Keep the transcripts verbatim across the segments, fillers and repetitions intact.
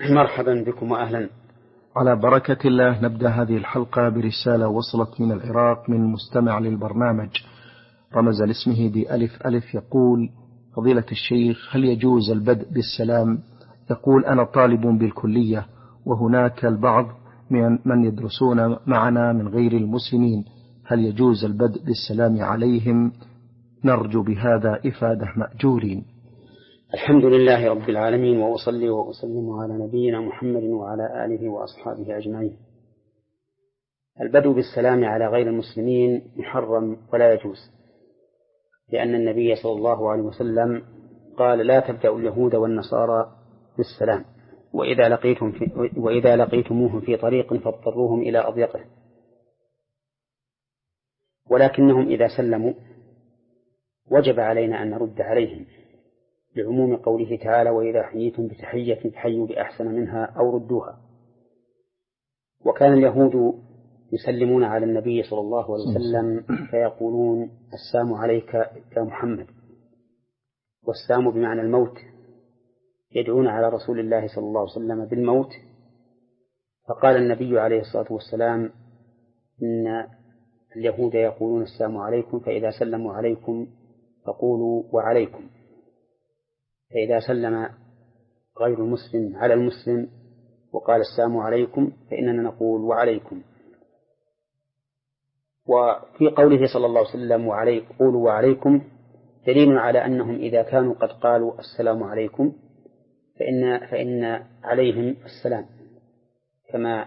مرحبا بكم وأهلا. على بركة الله نبدأ هذه الحلقة برسالة وصلت من العراق من مستمع للبرنامج رمز لاسمه بألف ألف، يقول: فضيلة الشيخ، هل يجوز البدء بالسلام؟ يقول: أنا طالب بالكلية وهناك البعض من من يدرسون معنا من غير المسلمين، هل يجوز البدء بالسلام عليهم؟ نرجو بهذا إفادة مأجورين. الحمد لله رب العالمين، وأصلي وأسلم على نبينا محمد وعلى آله وأصحابه أجمعين. البدء بالسلام على غير المسلمين محرم ولا يجوز، لأن النبي صلى الله عليه وسلم قال: لا تبدأوا اليهود والنصارى بالسلام، وإذا لقيتم في وإذا لقيتموهم في طريق فاضطروهم إلى أضيقه. ولكنهم إذا سلموا وجب علينا أن نرد عليهم، لعموم قوله تعالى: وإذا حييتم بتحية فحيوا بأحسن منها أو ردوها. وكان اليهود يسلمون على النبي صلى الله عليه وسلم فيقولون: السلام عليك يا محمد، والسلام بمعنى الموت، يدعون على رسول الله صلى الله عليه وسلم بالموت. فقال النبي عليه الصلاة والسلام: إن اليهود يقولون السلام عليكم، فإذا سلموا عليكم فقولوا وعليكم. فإذا سلم غير المسلم على المسلم وقال السلام عليكم فإننا نقول وعليكم. وفي قوله صلى الله عليه وسلم وعليكم قولوا وعليكم دليل على أنهم إذا كانوا قد قالوا السلام عليكم فإن, فإن عليهم السلام، كما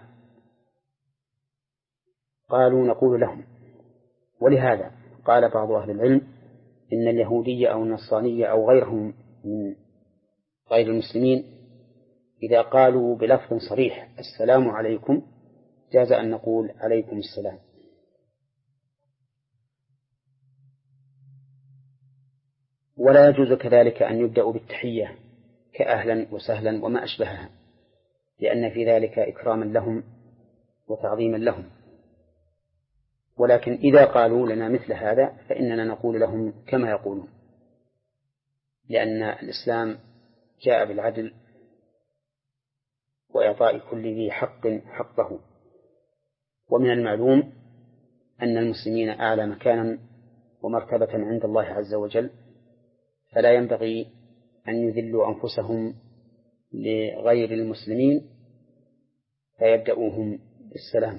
قالوا نقول لهم. ولهذا قال بعض أهل العلم إن اليهودية أو النصرانية أو غيرهم من غير المسلمين إذا قالوا بلفظ صريح السلام عليكم جاز أن نقول عليكم السلام. ولا يجوز كذلك أن يبدأ بالتحية كأهلا وسهلا وما أشبهها، لأن في ذلك إكراما لهم وتعظيما لهم. ولكن إذا قالوا لنا مثل هذا فإننا نقول لهم كما يقولون، لأن الإسلام جاء بالعدل وإعطاء كل ذي حق حقه. ومن المعلوم أن المسلمين أعلى مكانا ومرتبة عند الله عز وجل، فلا ينبغي أن يذلوا أنفسهم لغير المسلمين فيبدأوهم بالسلام.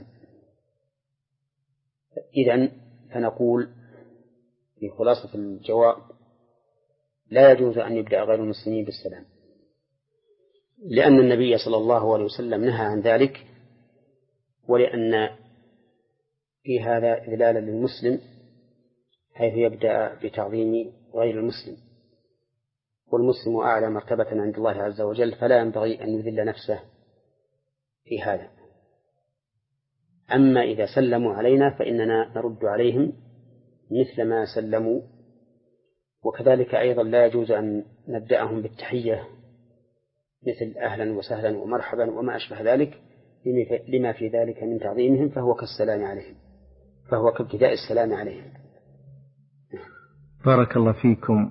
إذن فنقول في خلاصة الجواب: لا يجوز أن يبدأ غير المسلمين بالسلام، لأن النبي صلى الله عليه وسلم نهى عن ذلك، ولأن في هذا إذلالا للمسلم حيث يبدأ بتعظيم غير المسلم، والمسلم أعلى مرتبة عند الله عز وجل، فلا ينبغي أن يذل نفسه في هذا. أما إذا سلموا علينا فإننا نرد عليهم مثل ما سلموا. وكذلك أيضا لا يجوز أن نبدأهم بالتحية مثل أهلا وسهلا ومرحبا وما أشبه ذلك، لما في ذلك من تعظيمهم، فهو كالسلام عليهم، فهو كابتداء السلام عليهم. بارك الله فيكم.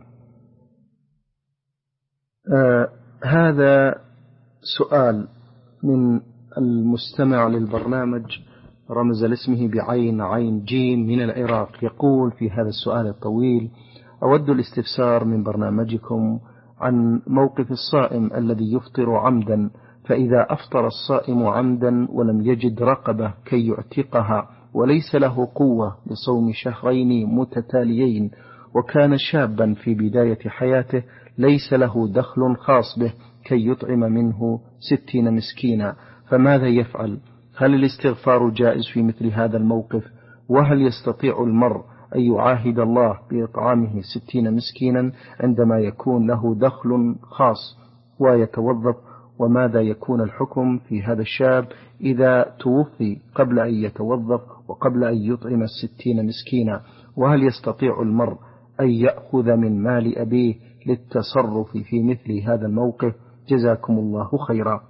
آه هذا سؤال من المستمع للبرنامج رمز لاسمه بعين عين جيم من العراق، يقول في هذا السؤال الطويل: أود الاستفسار من برنامجكم عن موقف الصائم الذي يفطر عمدا، فإذا أفطر الصائم عمدا ولم يجد رقبة كي يعتقها وليس له قوة لصوم شهرين متتاليين، وكان شابا في بداية حياته ليس له دخل خاص به كي يطعم منه ستين مسكينا، فماذا يفعل؟ هل الاستغفار جائز في مثل هذا الموقف؟ وهل يستطيع المرء أن يعاهد الله بإطعامه ستين مسكينا عندما يكون له دخل خاص ويتوظف؟ وماذا يكون الحكم في هذا الشاب إذا توفي قبل أن يتوظف وقبل أن يطعم الستين مسكينا؟ وهل يستطيع المرء أن يأخذ من مال أبيه للتصرف في مثل هذا الموقف؟ جزاكم الله خيرا.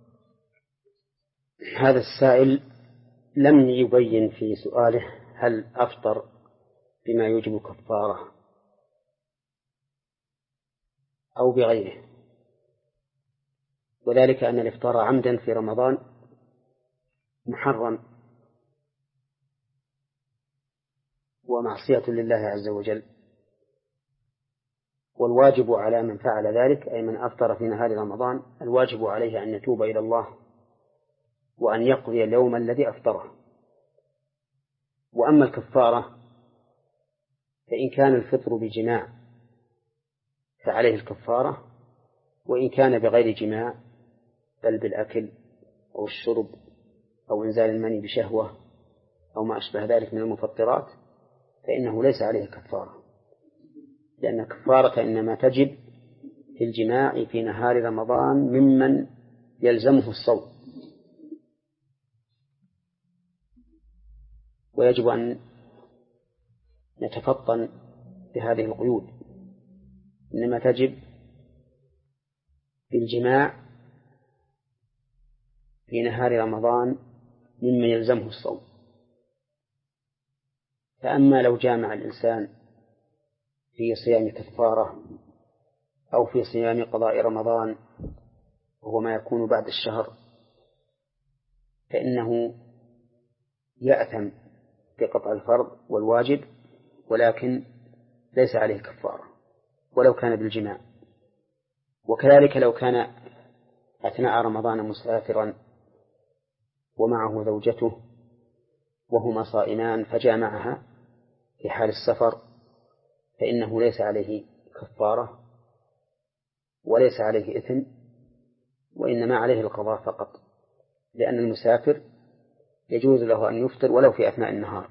هذا السائل لم يبين في سؤاله هل أفطر بما يوجب كفارة أو بغيره، وذلك أن الإفطار عمدا في رمضان محرم ومعصية لله عز وجل، والواجب على من فعل ذلك أي من أفطر في نهار رمضان الواجب عليه أن يتوب إلى الله وأن يقضي اليوم الذي أفطره. وأما الكفارة فإن كان الفطر بجماع فعليه الكفارة، وإن كان بغير جماع بل بالأكل أو الشرب أو إنزال المني بشهوة أو ما أشبه ذلك من المفطرات فإنه ليس عليه كفارة، لأن الكفارة إنما تجب في الجماع في نهار رمضان ممن يلزمه الصوم. ويجب أن نتفطن بهذه القيود، إنما تجب في الجماع في نهار رمضان ممن يلزمه الصوم. فأما لو جامع الإنسان في صيام كفارة أو في صيام قضاء رمضان وهو ما يكون بعد الشهر فإنه يأثم بقطع الفرض والواجب، ولكن ليس عليه كفارة ولو كان بالجماع. وكذلك لو كان أثناء رمضان مسافرا ومعه زوجته وهما صائمان فجامعها في حال السفر فإنه ليس عليه كفارة وليس عليه إثم، وإنما عليه القضاء فقط، لأن المسافر يجوز له أن يفطر ولو في أثناء النهار.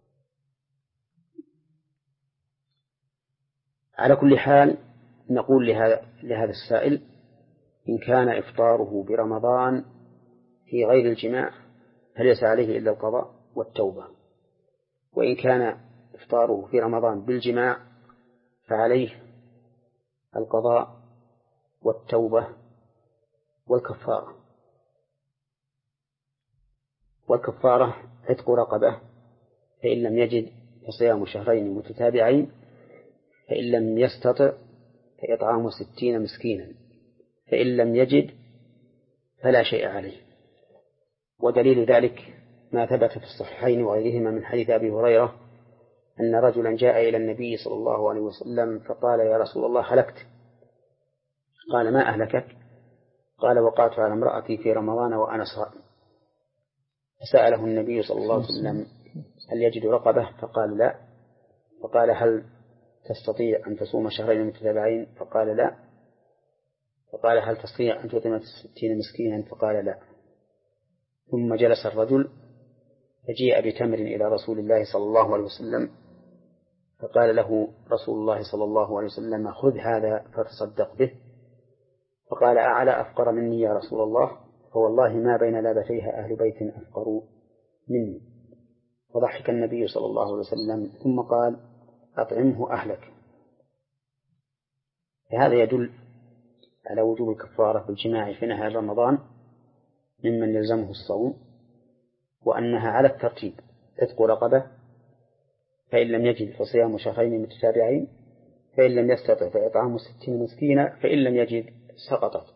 على كل حال نقول لهذا, لهذا السائل إن كان إفطاره برمضان في غير الجماع فليس عليه إلا القضاء والتوبة، وإن كان إفطاره في رمضان بالجماع فعليه القضاء والتوبة والكفارة. والكفارة عتق رقبة، فإن لم يجد فصيام شهرين متتابعين، فإن لم يستطع فإطعام ستين مسكينا، فإن لم يجد فلا شيء عليه. ودليل ذلك ما ثبت في الصحيحين وغيرهما من حديث أبي هريرة أن رجلا جاء إلى النبي صلى الله عليه وسلم فقال يا رسول الله هلكت. قال ما أهلكك؟ قال وقعت على امرأتي في رمضان وأنا صائم. فسأله النبي صلى الله عليه وسلم هل يجد رقبة؟ فقال لا. فقال هل تستطيع أن تصوم شهرين متتابعين؟ فقال لا. فقال هل تستطيع أن تطعم ستين مسكينا؟ فقال لا. ثم جلس الرجل فجيء بتمر إلى رسول الله صلى الله عليه وسلم فقال له رسول الله صلى الله عليه وسلم خذ هذا فتصدق به. فقال أعلى أفقر مني يا رسول الله؟ فوالله ما بين لابتيها أهل بيت أفقروا مني. فضحك النبي صلى الله عليه وسلم ثم قال أطعمه أهلك. فهذا يدل على وجوب الكفارة بالجماع في نهار رمضان ممن يلزمه الصوم، وأنها على الترتيب عتق رقبة، فإن لم يجد فصيام شهرين متتابعين، فإن لم يستطع فإطعام ستين مسكينا، فإن لم يجد سقطت.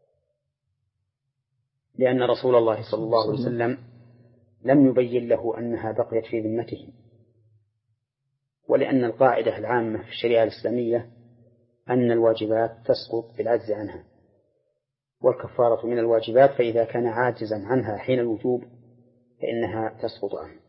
لأن رسول الله صلى الله عليه وسلم لم يبين له أنها بقيت في ذمته، ولأن القاعدة العامة في الشريعة الإسلامية أن الواجبات تسقط بالعجز عنها، والكفارة من الواجبات، فإذا كان عاجزا عنها حين الوجوب فإنها تسقط عنه.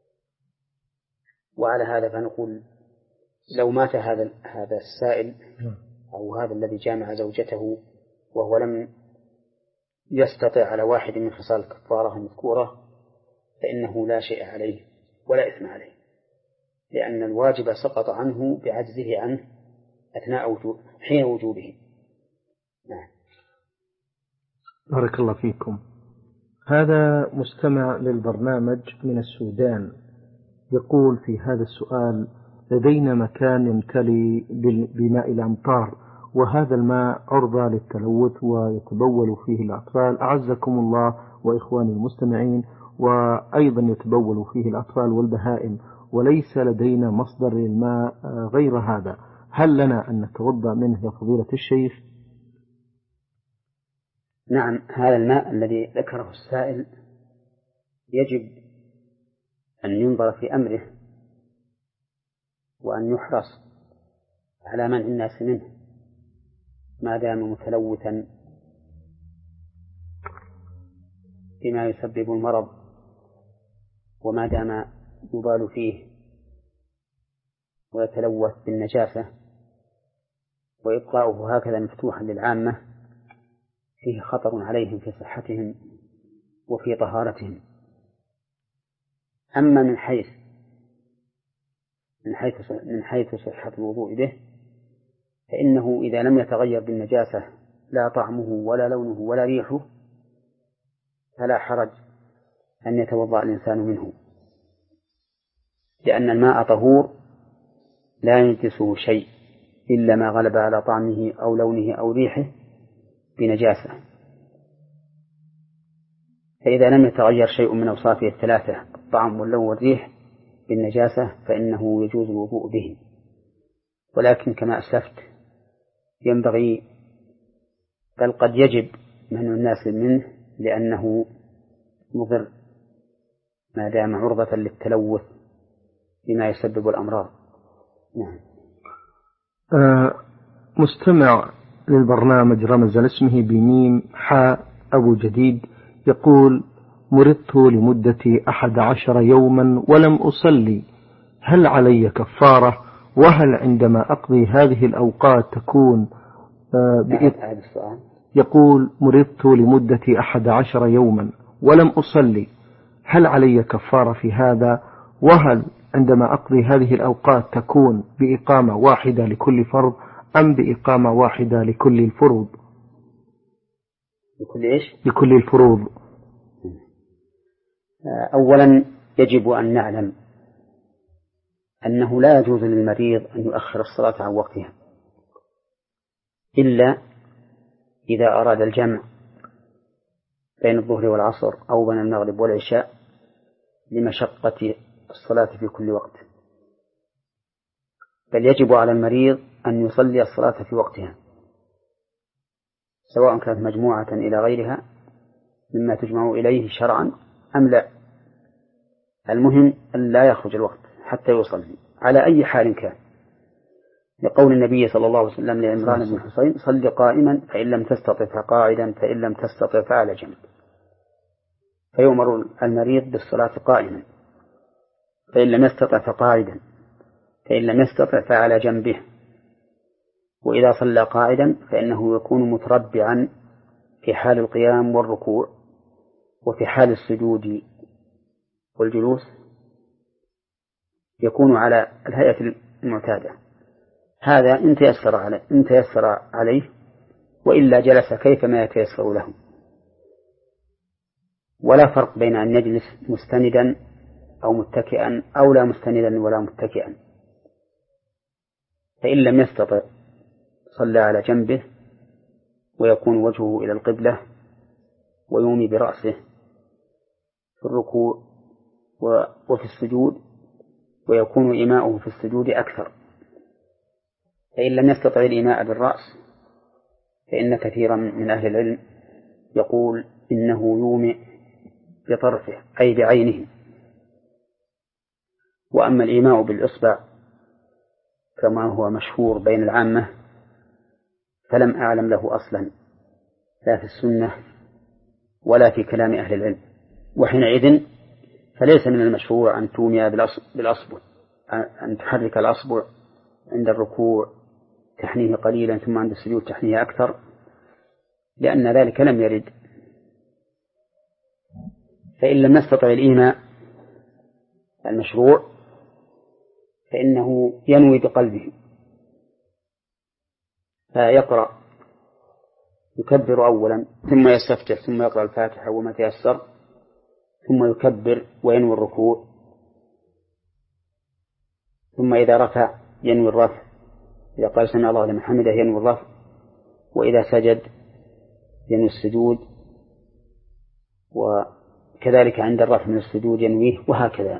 وعلى هذا فنقول لو مات هذا هذا السائل أو هذا الذي جامع زوجته وهو لم يستطع على واحد من خصال الكفارة المذكورة فإنه لا شيء عليه ولا إثم عليه، لأن الواجب سقط عنه بعجزه عنه أثناء وجوب حين وجوبه. نعم. بارك الله فيكم. هذا مستمع للبرنامج من السودان يقول في هذا السؤال لدينا مكان يمتلي بماء الأمطار، وهذا الماء عرضة للتلوث ويتبول فيه الأطفال أعزكم الله وإخواني المستمعين، وأيضا يتبول فيه الأطفال والبهائم، وليس لدينا مصدر للماء غير هذا، هل لنا أن نتوضأ منه يا فضيلة الشيخ؟ نعم، هذا الماء الذي ذكره السائل يجب أن ينظر في أمره وأن يحرص على منع الناس منه ما دام متلوثا بما يسبب المرض، وما دام يبال فيه ويتلوث بالنجاسة، وإبقاؤه هكذا مفتوحا للعامة فيه خطر عليهم في صحتهم وفي طهارتهم. أما من حيث من حيث من حيث صحة الوضوء به، فإنه إذا لم يتغير بالنجاسة لا طعمه ولا لونه ولا ريحه فلا حرج أن يتوضأ الإنسان منه، لأن الماء طهور لا ينجسه شيء إلا ما غلب على طعمه أو لونه أو ريحه بنجاسة. فإذا لم يتغير شيء من أوصافه الثلاثة الطعم واللون والريح بالنجاسة فإنه يجوز الوضوء به. ولكن كما أسلفت ينبغي بل قد يجب منع الناس منه لأنه مضر ما دام عرضة للتلوث بما يسبب الأمراض. نعم. آه مستمع للبرنامج رمز لاسمه بميم حاء أبو جديد يقول: مرضت لمدة أحد عشر يوما ولم أصلي، هل علي كفارة؟ وهل عندما أقضي هذه الأوقات تكون آه بإذن؟ يقول: مرضت لمدة أحد عشر يوما ولم أصلي، هل علي كفارة في هذا؟ وهل عندما أقضي هذه الأوقات تكون بإقامة واحدة لكل فرض أم بإقامة واحدة لكل الفروض؟ لكل إيش؟ لكل الفروض. أولا يجب أن نعلم أنه لا يجوز للمريض أن يؤخر الصلاة عن وقتها إلا إذا أراد الجمع بين الظهر والعصر أو بين المغرب والعشاء لمشقة الصلاة في كل وقت، بل يجب على المريض أن يصلي الصلاة في وقتها سواء كانت مجموعة إلى غيرها مما تجمع إليه شرعا أم لا. المهم أن لا يخرج الوقت حتى يصلي على أي حال كان، لقول النبي صلى الله عليه وسلم لعمران بن حسين: صل قائما فإن لم تستطع فقاعدا فإن لم تستطع فعلى جنب. فيؤمر المريض بالصلاة قائما، فإن لم يستطع فقاعدا، فإن لم يستطع فعلى جنبه. وإذا صلى قاعدا فإنه يكون متربعا في حال القيام والركوع، وفي حال السجود والجلوس يكون على الهيئة المعتادة. هذا إن تيسر عليه, إن تيسر عليه وإلا جلس كيفما يتيسر له. ولا فرق بين أن يجلس مستندا أو متكئا أو لا مستندا ولا متكئا. فإن لم يستطع صلى على جنبه ويكون وجهه إلى القبلة ويومي برأسه في الركوع وفي السجود، ويكون إيماؤه في السجود أكثر. فإن لم يستطع الإيماء بالرأس فإن كثيرا من أهل العلم يقول إنه يومئ بطرفه أي بعينه. وأما الإيماء بالإصبع كما هو مشهور بين العامة فلم أعلم له أصلا لا في السنة ولا في كلام أهل العلم. وحينئذ فليس من المشروع أن تومي بالأصبع، أن تحرك الأصبع عند الركوع تحنيه قليلا ثم عند السجود تحنيه أكثر، لأن ذلك لم يرد. فإن لم يستطع الإيماء المشروع فإنه ينوي بقلبه فيقرأ، يكبر أولا ثم يستفتح ثم يقرأ الفاتحة وما تيسر ثم يكبر وينوي الركوع، ثم إذا رفع ينوي الرفع، إذا قال سمع الله لمن حمده ينوي الرفع، وإذا سجد ينوي السجود، وكذلك عند الرفع من السجود ينويه، وهكذا.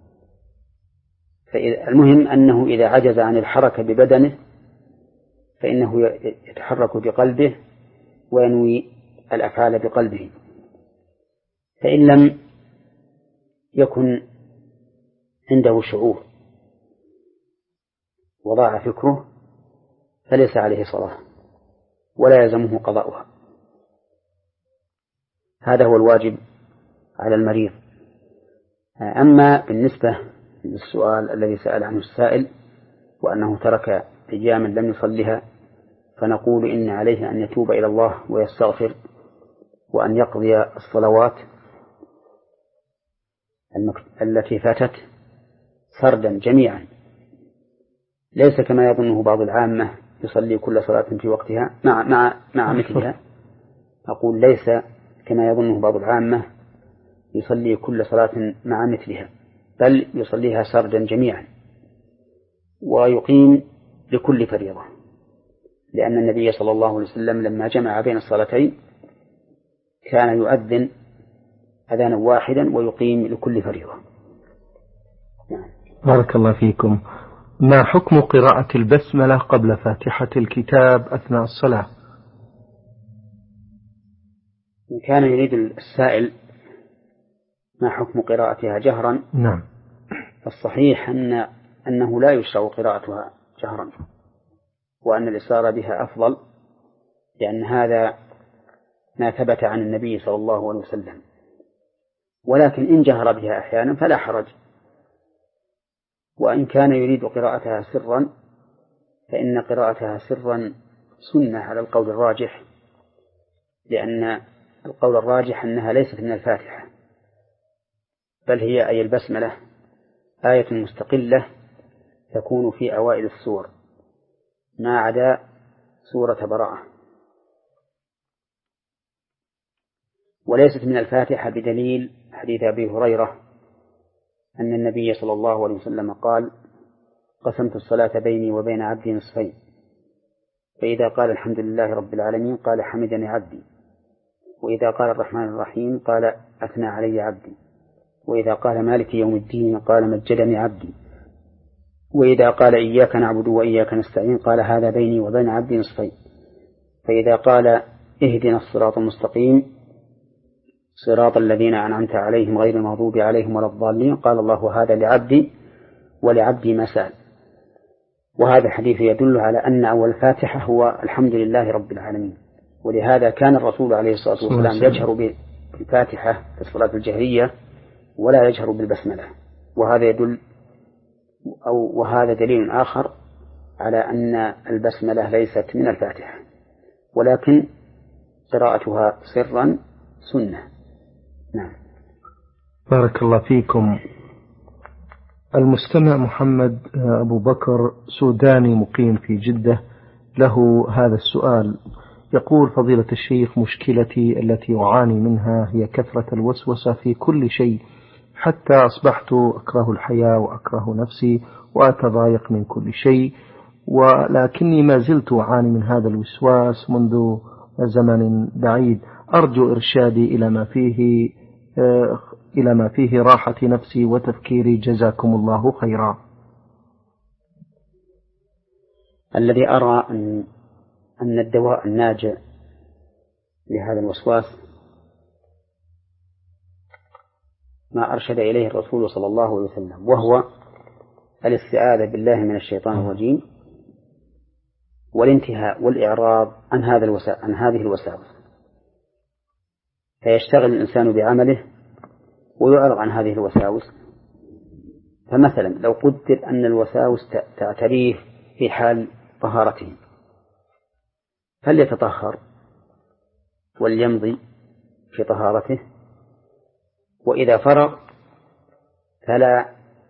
فالمهم أنه إذا عجز عن الحركة ببدنه فإنه يتحرك بقلبه وينوي الأفعال بقلبه، فإن لم يكن عنده شعور وضاع فكره فليس عليه صلاة ولا يلزمه قضاؤها. هذا هو الواجب على المريض. أما بالنسبة للسؤال الذي سأل عنه السائل وأنه ترك أياما لم يصلها، فنقول إن عليه أن يتوب إلى الله ويستغفر وأن يقضي الصلوات التي فاتت سردا جميعا، ليس كما يظنه بعض العامة يصلي كل صلاة في وقتها مع مع مع مثلها. أقول ليس كما يظنه بعض العامة يصلي كل صلاة مع مثلها، بل يصليها سردا جميعا ويقيم لكل فريضة، لأن النبي صلى الله عليه وسلم لما جمع بين الصلاتين كان يؤذن أذانا واحدا ويقيم لكل فريضة. يعني. بارك الله فيكم. ما حكم قراءة البسملة قبل فاتحة الكتاب أثناء الصلاة؟ إن كان يريد السائل ما حكم قراءتها جهرا، نعم، الصحيح أن أنه لا يشرع قراءتها جهرا، وأن الإصرار بها أفضل، لأن هذا ما ثبت عن النبي صلى الله عليه وسلم. ولكن إن جهر بها أحيانا فلا حرج. وإن كان يريد قراءتها سرا فإن قراءتها سرا سنة على القول الراجح، لأن القول الراجح أنها ليست من الفاتحة، بل هي أي البسملة آية مستقلة تكون في أوائل السور ما عدا سورة براءة، وليست من الفاتحة بدليل حديث أبي هريرة أن النبي صلى الله عليه وسلم قال: قسمت الصلاة بيني وبين عبدي نصفين، فإذا قال الحمد لله رب العالمين قال حمدني عبدي، وإذا قال الرحمن الرحيم قال أثنى علي عبدي، وإذا قال مالك يوم الدين قال مجدني عبدي، وإذا قال إياك نعبد وإياك نستعين قال هذا بيني وبين عبدي نصفين، فإذا قال اهدنا الصراط المستقيم صراط الذين أنعمت عليهم غير المغضوب عليهم ولا الضالين قال الله هذا لعبدي ولعبدي ما سأل. وهذا الحديث يدل على أن أول الفاتحة هو الحمد لله رب العالمين، ولهذا كان الرسول عليه الصلاة والسلام يجهر بالفاتحة في الصلاة الجهرية ولا يجهر بالبسملة. وهذا يدل أو وهذا دليل آخر على أن البسملة ليست من الفاتحة، ولكن قراءتها سرا سنة. نعم. بارك الله فيكم. المستمع محمد أبو بكر سوداني مقيم في جدة له هذا السؤال، يقول: فضيلة الشيخ، مشكلتي التي أعاني منها هي كثرة الوسوسة في كل شيء، حتى أصبحت أكره الحياة وأكره نفسي وأتضايق من كل شيء، ولكني ما زلت أعاني من هذا الوسواس منذ زمن بعيد. أرجو إرشادي إلى ما فيه إلى ما فيه راحة نفسي وتفكيري، جزاكم الله خيرا. الذي أرى أن أن الدواء الناجع لهذا الوسواس ما أرشد إليه الرسول صلى الله عليه وسلم، وهو الاستعاذة بالله من الشيطان الرجيم والانتهاء والإعراض عن هذا الوسا... عن هذه الوساوس، فيشتغل الإنسان بعمله ويعرض عن هذه الوساوس. فمثلا لو قدر أن الوساوس تعتريه في حال طهارته فليتطهر وليمضي في طهارته، وإذا فرغ فلا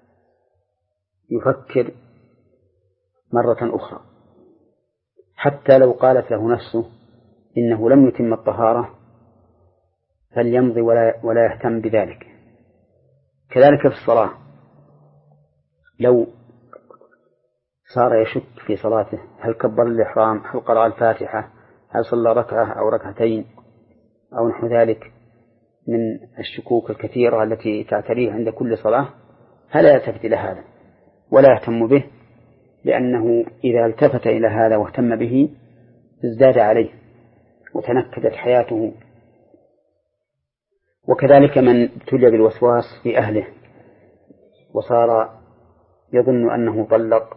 يفكر مرة أخرى، حتى لو قالت له نفسه إنه لم يتم الطهارة فليمضي ولا, ولا يهتم بذلك. كذلك في الصلاة، لو صار يشك في صلاته هل كبر الإحرام، هل قرأ الفاتحة، هل صلى ركعة أو ركعتين أو نحو ذلك من الشكوك الكثيرة التي تعتريه عند كل صلاة، فلا يلتفت إلى هذا ولا يهتم به، لأنه إذا التفت إلى هذا واهتم به ازداد عليه وتنكدت حياته وكذلك من ابتلي بالوسواس في أهله وصار يظن أنه طلق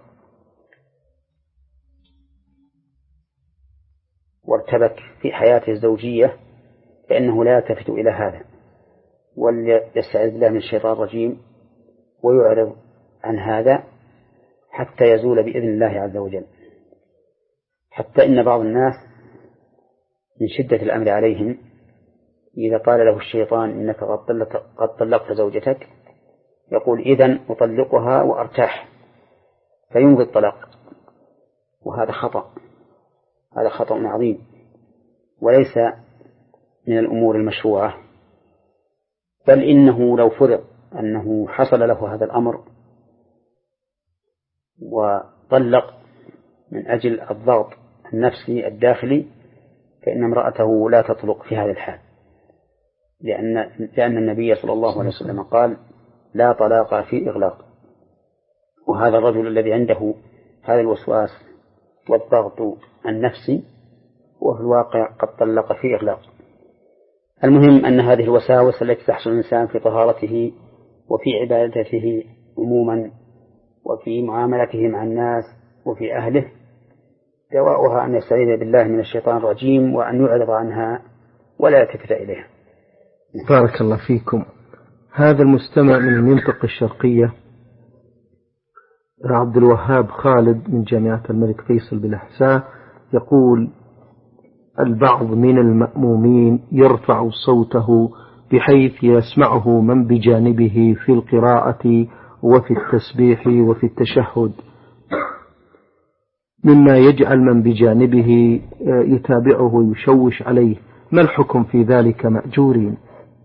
وارتبك في حياته الزوجية فإنه لا يلتفت إلى هذا، وليستعذ بالله من الشيطان الرجيم ويعرض عن هذا حتى يزول بإذن الله عز وجل. حتى إن بعض الناس من شدة الأمر عليهم إذا قال له الشيطان إنك قد طلقت زوجتك يقول إذن أطلقها وأرتاح فيمضي الطلاق، وهذا خطأ، هذا خطأ عظيم وليس من الأمور المشروعة. بل إنه لو فرض أنه حصل له هذا الأمر وطلق من أجل الضغط النفسي الداخلي فإن امرأته لا تطلق في هذا الحال، لأن لأن النبي صلى الله عليه وسلم قال لا طلاق في إغلاق. وهذا الرجل الذي عنده هذا الوسواس والضغط النفسي هو في الواقع قد طلق في إغلاق. المهم أن هذه الوساوس التي تحصل الإنسان في طهارته وفي عبادته عموما وفي معاملته مع الناس وفي أهله دواؤها أن يستعيذ بالله من الشيطان الرجيم وأن يعرض عنها ولا يلتفت إليها. بارك الله فيكم. هذا المستمع من المنطقة الشرقية عبد الوهاب خالد من جامعة الملك فيصل بالأحساء يقول البعض من المأمومين يرفع صوته بحيث يسمعه من بجانبه في القراءة وفي التسبيح وفي التشهد، مما يجعل من بجانبه يتابعه ويشوش عليه، ما الحكم في ذلك مأجورين؟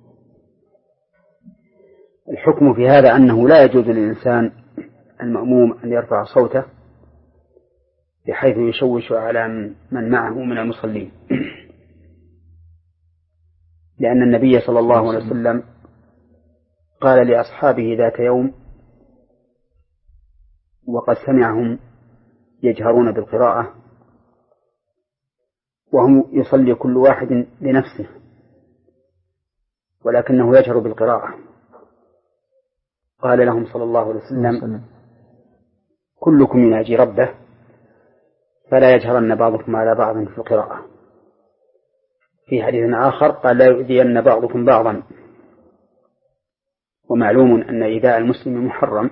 الحكم في هذا أنه لا يجوز للإنسان المأموم أن يرفع صوته بحيث يشوش على من معه من المصلين، لأن النبي صلى الله عليه وسلم قال لأصحابه ذات يوم وقد سمعهم يجهرون بالقراءة وهم يصلي كل واحد لنفسه ولكنه يجهر بالقراءة، قال لهم صلى الله عليه وسلم كلكم يناجي ربه فلا يجهرن بعضكم على بعض في القراءة. في حديث آخر قال لا يؤذين بعضكم بعضا. ومعلوم أن إيذاء المسلم محرم،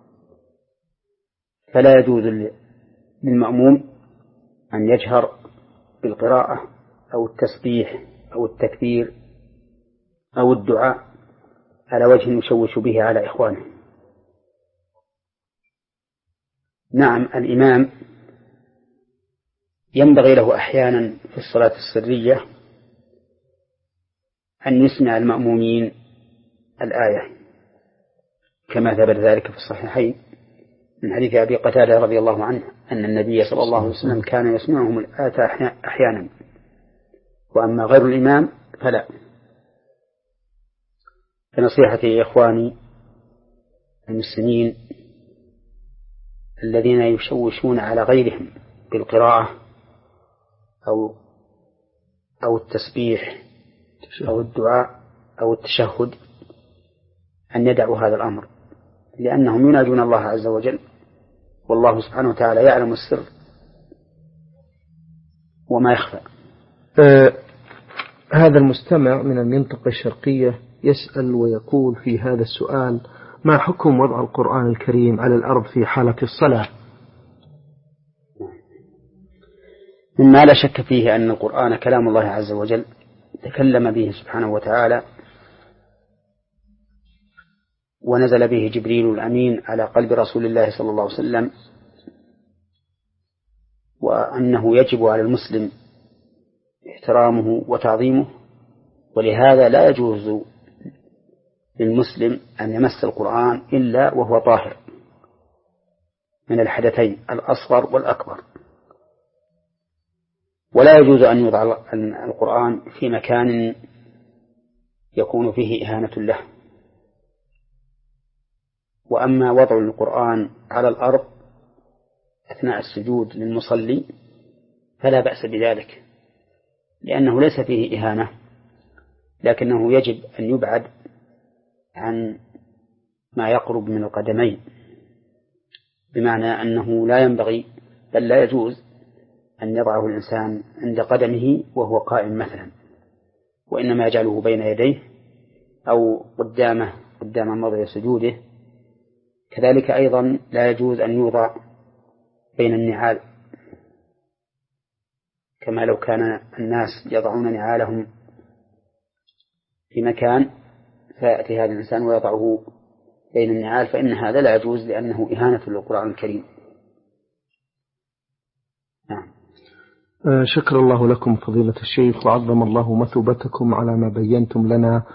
فلا يجوز للمأموم أن يجهر بالقراءة أو التسبيح أو التكبير أو الدعاء على وجه يشوش به على إخوانه. نعم الإمام ينبغي له أحيانا في الصلاة السرية أن يسمع المأمومين الآية كما ثبت ذلك في الصحيحين من حديث أبي قتادة رضي الله عنه أن النبي صلى الله عليه وسلم كان يسمعهم الآية أحيانا، وأما غير الإمام فلا. فنصيحتي يا إخواني المسلمين الذين يشوشون على غيرهم بالقراءة أو أو التسبيح أو الدعاء أو التشهد أن يدعوا هذا الأمر، لأنهم يناجون الله عز وجل والله سبحانه وتعالى يعلم السر وما يخفى. آه هذا المستمع من المنطقة الشرقية يسأل ويقول في هذا السؤال ما حكم وضع القرآن الكريم على الأرض في حالة الصلاة؟ مما لا شك فيه أن القرآن كلام الله عز وجل تكلم به سبحانه وتعالى ونزل به جبريل الأمين على قلب رسول الله صلى الله عليه وسلم، وأنه يجب على المسلم احترامه وتعظيمه، ولهذا لا يجوز للمسلم أن يمس القرآن إلا وهو طاهر من الحدثين الأصغر والأكبر، ولا يجوز أن يوضع القرآن في مكان يكون فيه إهانة له. وأما وضع القرآن على الأرض أثناء السجود للمصلي فلا بأس بذلك، لأنه ليس فيه إهانة، لكنه يجب أن يبعد عن ما يقرب من القدمين، بمعنى أنه لا ينبغي بل لا يجوز أن يضعه الإنسان عند قدمه وهو قائم مثلا، وإنما يجعله بين يديه أو قدامه قدام موضع سجوده. كذلك أيضا لا يجوز أن يوضع بين النعال، كما لو كان الناس يضعون نعالهم في مكان فيأتي هذا الإنسان ويضعه بين النعال، فإن هذا لا يجوز لأنه إهانة للقرآن الكريم. نعم. شكر الله لكم فضيلة الشيخ، وعظم الله مثوبتكم على ما بينتم لنا